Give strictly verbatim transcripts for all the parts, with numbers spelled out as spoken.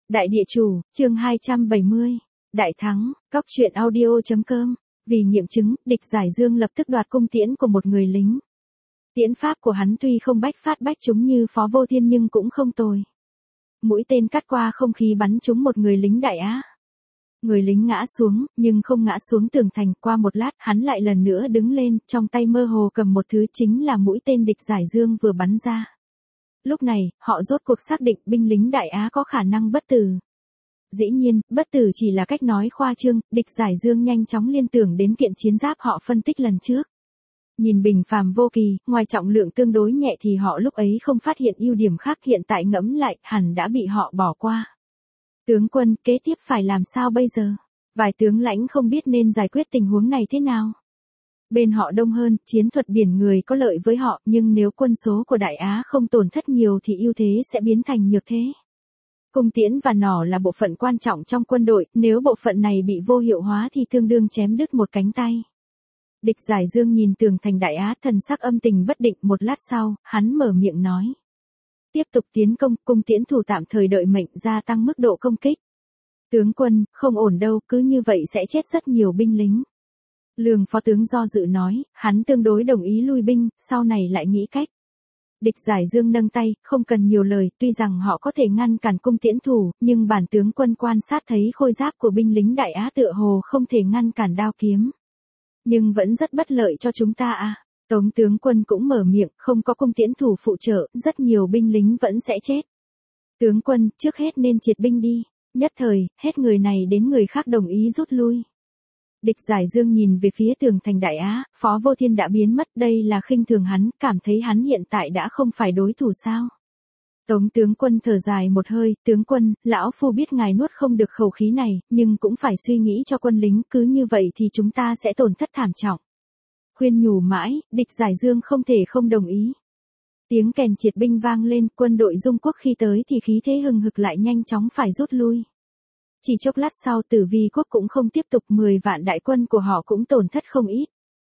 Đại địa chủ, chương hai trăm bảy mươi. Đại thắng, cóc truyện audio chấm com. Vì nghiệm chứng, địch giải dương lập tức đoạt cung tiễn của một người lính. Tiễn pháp của hắn tuy không bách phát bách trúng như Phó Vô Thiên nhưng cũng không tồi. Mũi tên cắt qua không khí bắn trúng một người lính Đại Á. Người lính ngã xuống, nhưng không ngã xuống tường thành. Qua một lát, hắn lại lần nữa đứng lên, trong tay mơ hồ cầm một thứ chính là mũi tên địch giải dương vừa bắn ra. Lúc này, họ rốt cuộc xác định binh lính Đại Á có khả năng bất tử. Dĩ nhiên, bất tử chỉ là cách nói khoa trương, địch giải dương nhanh chóng liên tưởng đến kiện chiến giáp họ phân tích lần trước. Nhìn bình phàm vô kỳ, ngoài trọng lượng tương đối nhẹ thì họ lúc ấy không phát hiện ưu điểm khác, hiện tại ngẫm lại, hẳn đã bị họ bỏ qua. Tướng quân, kế tiếp phải làm sao bây giờ? Vài tướng lãnh không biết nên giải quyết tình huống này thế nào. Bên họ đông hơn, chiến thuật biển người có lợi với họ, nhưng nếu quân số của Đại Á không tổn thất nhiều thì ưu thế sẽ biến thành nhược thế. Cung tiễn và nỏ là bộ phận quan trọng trong quân đội, nếu bộ phận này bị vô hiệu hóa thì tương đương chém đứt một cánh tay. Địch giải dương nhìn tường thành Đại Á, thần sắc âm tình bất định. Một lát sau, hắn mở miệng nói. Tiếp tục tiến công, cung tiễn thủ tạm thời đợi mệnh, gia tăng mức độ công kích. Tướng quân, không ổn đâu, cứ như vậy sẽ chết rất nhiều binh lính. Lương phó tướng do dự nói, hắn tương đối đồng ý lui binh, sau này lại nghĩ cách. Địch giải dương nâng tay, không cần nhiều lời, tuy rằng họ có thể ngăn cản cung tiễn thủ, nhưng bản tướng quân quan sát thấy khôi giáp của binh lính Đại Á tựa hồ không thể ngăn cản đao kiếm. Nhưng vẫn rất bất lợi cho chúng ta à. Tống tướng quân cũng mở miệng, không có cung tiễn thủ phụ trợ, rất nhiều binh lính vẫn sẽ chết. Tướng quân, trước hết nên triệt binh đi. Nhất thời, hết người này đến người khác đồng ý rút lui. Địch giải dương nhìn về phía tường thành Đại Á, Phó Vô Thiên đã biến mất, đây là khinh thường hắn, cảm thấy hắn hiện tại đã không phải đối thủ sao. Tống tướng quân thở dài một hơi, tướng quân, lão phu biết ngài nuốt không được khẩu khí này, nhưng cũng phải suy nghĩ cho quân lính, cứ như vậy thì chúng ta sẽ tổn thất thảm trọng. Khuyên nhủ mãi, địch giải dương không thể không đồng ý. Tiếng kèn triệt binh vang lên, quân đội Dung Quốc khi tới thì khí thế hừng hực lại nhanh chóng phải rút lui. Chỉ chốc lát sau Tử Vi quốc cũng không tiếp tục, mười vạn đại quân của họ cũng tổn thất không ít.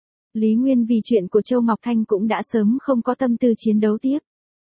Lý Nguyên vì chuyện của Châu Ngọc Thanh cũng đã sớm không có tâm tư chiến đấu tiếp.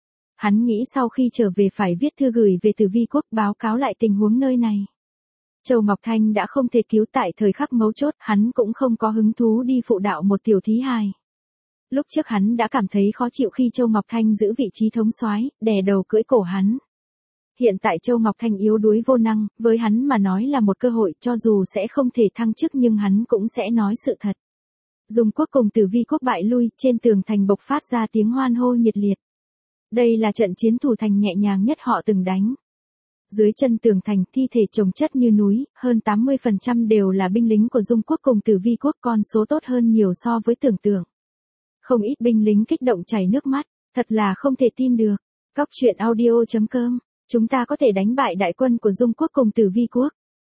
Hắn nghĩ sau khi trở về phải viết thư gửi về Tử Vi quốc báo cáo lại tình huống nơi này. Châu Ngọc Thanh đã không thể cứu tại thời khắc mấu chốt, hắn cũng không có hứng thú đi phụ đạo một tiểu thí hài. Lúc trước hắn đã cảm thấy khó chịu khi Châu Ngọc Thanh giữ vị trí thống soái, đè đầu cưỡi cổ hắn. Hiện tại Châu Ngọc Thanh yếu đuối vô năng, với hắn mà nói là một cơ hội, cho dù sẽ không thể thăng chức nhưng hắn cũng sẽ nói sự thật. Dung quốc cùng Tử Vi quốc bại lui, trên tường thành bộc phát ra tiếng hoan hô nhiệt liệt. Đây là trận chiến thủ thành nhẹ nhàng nhất họ từng đánh. Dưới chân tường thành, thi thể chồng chất như núi, hơn tám mươi phần trăm đều là binh lính của Dung quốc cùng Tử Vi quốc, con số tốt hơn nhiều so với tưởng tượng. Không ít binh lính kích động chảy nước mắt, thật là không thể tin được. Cóc truyện audio chấm com. Chúng ta có thể đánh bại đại quân của Dung quốc cùng Tử Vi quốc.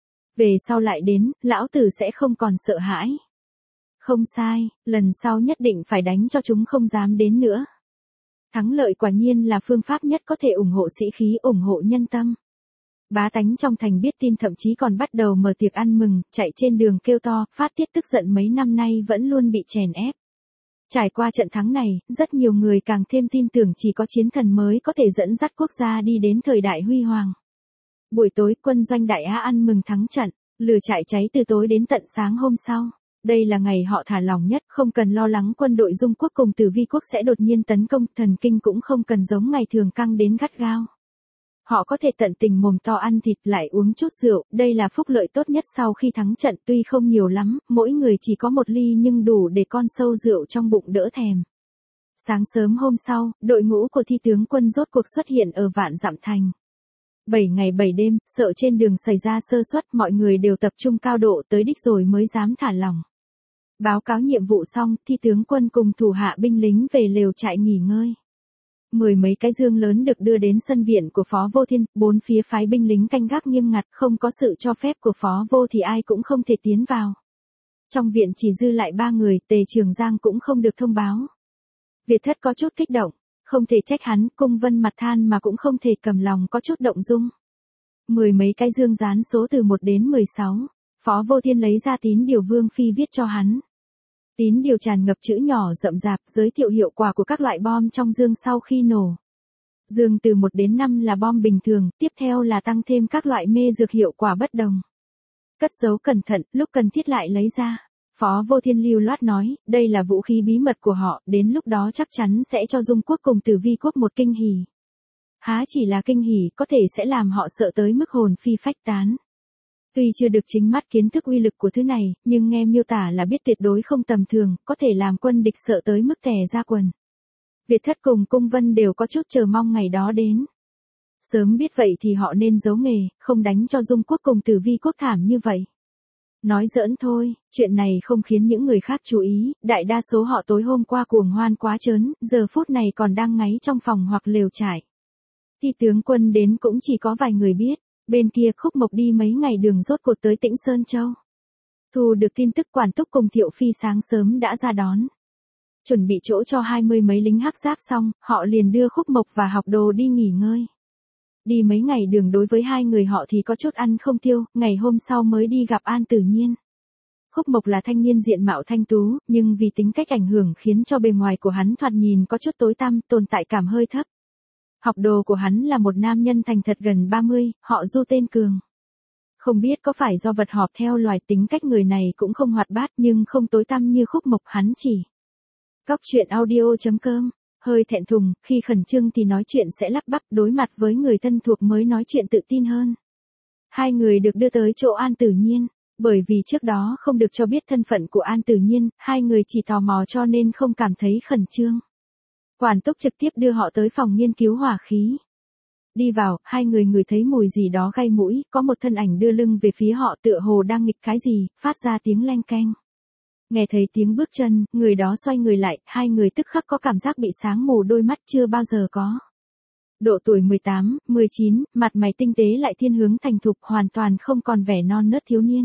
Về sau lại đến, lão tử sẽ không còn sợ hãi. Không sai, lần sau nhất định phải đánh cho chúng không dám đến nữa. Thắng lợi quả nhiên là phương pháp nhất có thể ủng hộ sĩ khí, ủng hộ nhân tâm. Bá tánh trong thành biết tin thậm chí còn bắt đầu mở tiệc ăn mừng, chạy trên đường kêu to, phát tiết tức giận mấy năm nay vẫn luôn bị chèn ép. Trải qua trận thắng này, rất nhiều người càng thêm tin tưởng chỉ có chiến thần mới có thể dẫn dắt quốc gia đi đến thời đại huy hoàng. Buổi tối, quân doanh Đại Á ăn mừng thắng trận, lửa trại cháy từ tối đến tận sáng hôm sau. Đây là ngày họ thả lỏng nhất, không cần lo lắng quân đội Dung quốc cùng Tử Vi quốc sẽ đột nhiên tấn công, thần kinh cũng không cần giống ngày thường căng đến gắt gao. Họ có thể tận tình mồm to ăn thịt lại uống chút rượu, đây là phúc lợi tốt nhất sau khi thắng trận, tuy không nhiều lắm, mỗi người chỉ có một ly nhưng đủ để con sâu rượu trong bụng đỡ thèm. Sáng sớm hôm sau, đội ngũ của thi tướng quân rốt cuộc xuất hiện ở Vạn Dặm thành. Bảy ngày bảy đêm, sợ trên đường xảy ra sơ suất, mọi người đều tập trung cao độ tới đích rồi mới dám thả lỏng. Báo cáo nhiệm vụ xong, thi tướng quân cùng thủ hạ binh lính về lều trại nghỉ ngơi. Mười mấy cái dương lớn được đưa đến sân viện của Phó Vô Thiên, bốn phía phái binh lính canh gác nghiêm ngặt, không có sự cho phép của Phó Vô thì ai cũng không thể tiến vào. Trong viện chỉ dư lại ba người, Tề Trường Giang cũng không được thông báo. Việt Thất có chút kích động, không thể trách hắn, Cung Vân mặt than mà cũng không thể cầm lòng có chút động dung. Mười mấy cái dương dán số từ một đến mười sáu, Phó Vô Thiên lấy ra tín điều Vương Phi viết cho hắn. Tín điều tràn ngập chữ nhỏ rậm rạp, giới thiệu hiệu quả của các loại bom trong dương sau khi nổ. Dương từ một đến năm là bom bình thường, tiếp theo là tăng thêm các loại mê dược hiệu quả bất đồng. Cất giấu cẩn thận, lúc cần thiết lại lấy ra. Phó Vô Thiên lưu loát nói, đây là vũ khí bí mật của họ, đến lúc đó chắc chắn sẽ cho Dung quốc cùng Tử Vi quốc một kinh hỉ. Há chỉ là kinh hỉ, có thể sẽ làm họ sợ tới mức hồn phi phách tán. Tuy chưa được chính mắt kiến thức uy lực của thứ này, nhưng nghe miêu tả là biết tuyệt đối không tầm thường, có thể làm quân địch sợ tới mức tè ra quần. Việt Thất cùng Cung Vân đều có chút chờ mong ngày đó đến. Sớm biết vậy thì họ nên giấu nghề, không đánh cho Dung quốc cùng Tử Vi quốc thảm như vậy. Nói giỡn thôi, chuyện này không khiến những người khác chú ý, đại đa số họ tối hôm qua cuồng hoan quá trớn, giờ phút này còn đang ngáy trong phòng hoặc lều trại. Ti tướng quân đến cũng chỉ có vài người biết, bên kia Khúc Mộc đi mấy ngày đường rốt cuộc tới Tĩnh Sơn Châu. Thu được tin tức Quản Túc cùng Thiệu Phi sáng sớm đã ra đón. Chuẩn bị chỗ cho hai mươi mấy lính hắc giáp xong, họ liền đưa Khúc Mộc và Học Đồ đi nghỉ ngơi. Đi mấy ngày đường đối với hai người họ thì có chút ăn không tiêu, ngày hôm sau mới đi gặp An Tử Nhiên. Khúc Mộc là thanh niên diện mạo thanh tú, nhưng vì tính cách ảnh hưởng khiến cho bề ngoài của hắn thoạt nhìn có chút tối tăm, tồn tại cảm hơi thấp. Học Đồ của hắn là một nam nhân thành thật gần ba mươi, họ Du tên Cường. Không biết có phải do vật họp theo loài tính cách người này cũng không hoạt bát nhưng không tối tăm như Khúc Mộc hắn chỉ. Cóc truyện audio chấm com hơi thẹn thùng, khi khẩn trương thì nói chuyện sẽ lắp bắp, đối mặt với người thân thuộc mới nói chuyện tự tin hơn. Hai người được đưa tới chỗ An Tử Nhiên, bởi vì trước đó không được cho biết thân phận của An Tử Nhiên, hai người chỉ tò mò cho nên không cảm thấy khẩn trương. Quản Túc trực tiếp đưa họ tới phòng nghiên cứu hỏa khí. Đi vào, hai người ngửi thấy mùi gì đó gai mũi, có một thân ảnh đưa lưng về phía họ tựa hồ đang nghịch cái gì, phát ra tiếng leng keng. Nghe thấy tiếng bước chân, người đó xoay người lại, hai người tức khắc có cảm giác bị sáng mù đôi mắt chưa bao giờ có. Độ tuổi mười tám, mười chín, mặt mày tinh tế lại thiên hướng thành thục, hoàn toàn không còn vẻ non nớt thiếu niên.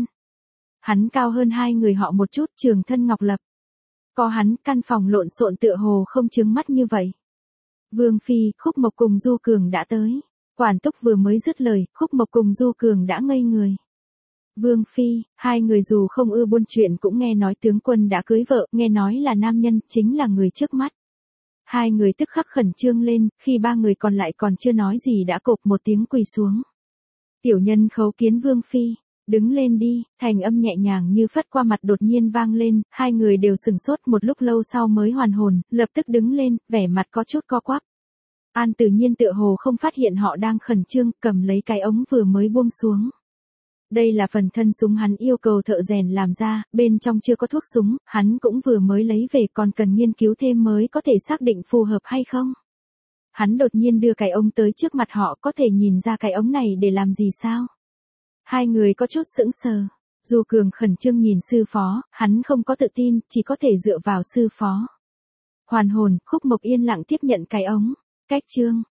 Hắn cao hơn hai người họ một chút, trường thân ngọc lập. Có hắn, căn phòng lộn xộn tựa hồ không chướng mắt như vậy. Vương Phi, Khúc Mộc cùng Du Cường đã tới. Quản Túc vừa mới dứt lời, Khúc Mộc cùng Du Cường đã ngây người. Vương Phi, hai người dù không ưa buôn chuyện cũng nghe nói tướng quân đã cưới vợ, nghe nói là nam nhân, chính là người trước mắt. Hai người tức khắc khẩn trương lên, khi ba người còn lại còn chưa nói gì đã cộp một tiếng quỳ xuống. Tiểu nhân khấu kiến Vương Phi, đứng lên đi, thành âm nhẹ nhàng như phất qua mặt đột nhiên vang lên, hai người đều sừng sốt một lúc lâu sau mới hoàn hồn, lập tức đứng lên, vẻ mặt có chút co quắp. An Tử Nhiên tựa hồ không phát hiện họ đang khẩn trương, cầm lấy cái ống vừa mới buông xuống. Đây là phần thân súng hắn yêu cầu thợ rèn làm ra, bên trong chưa có thuốc súng, hắn cũng vừa mới lấy về còn cần nghiên cứu thêm mới có thể xác định phù hợp hay không. Hắn đột nhiên đưa cái ống tới trước mặt họ, có thể nhìn ra cái ống này để làm gì sao? Hai người có chút sững sờ. Du Cường khẩn trương nhìn sư phó, hắn không có tự tin, chỉ có thể dựa vào sư phó. Hoàn hồn, Khúc Mộc yên lặng tiếp nhận cái ống. Cách chương,